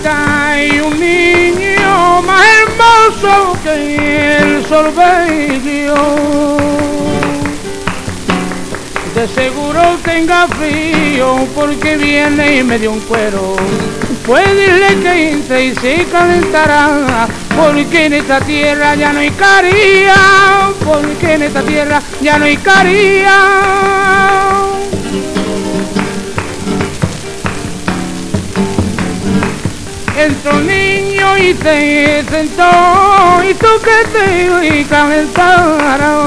señorita, hay un niño más hermoso que el sol bello. De seguro tenga frío porque viene y me dio un cuero. Pues dile que entre y se calentará, porque en esta tierra ya no hay caría, porque en esta tierra ya no hay caría. Entró un niño y se sentó, y tú que te calentará.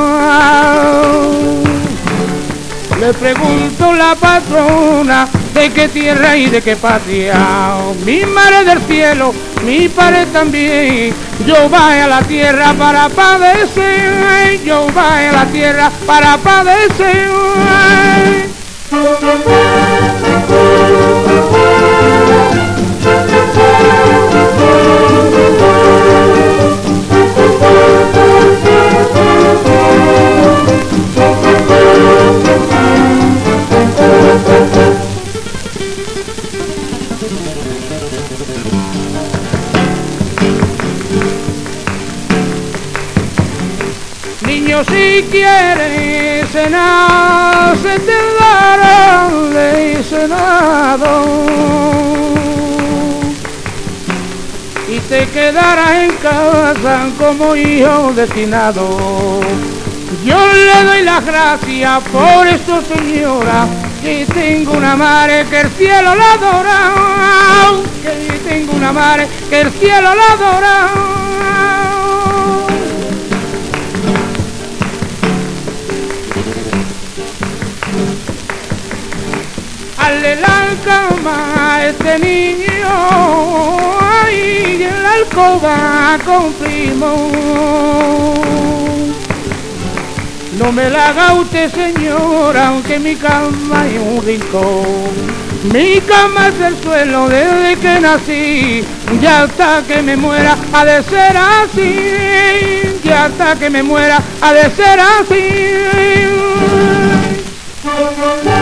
Le pregunto la patrona, ¿de qué tierra y de qué patria? Mi madre del cielo, mi padre también. Yo voy a la tierra para padecer, yo voy a la tierra para padecer. Niño, si quieres cenar, se te dará de cenado y te quedarás en casa como hijo destinado. Yo le doy las gracias por esto, señora, que tengo una madre que el cielo la adora, que tengo una madre que el cielo la adora. Hazle la cama a este niño, ahí en la alcoba con primo. No me la haga usted, señora, aunque mi cama es un rincón. Mi cama es el suelo desde que nací, ya hasta que me muera ha de ser así, ya hasta que me muera ha de ser así.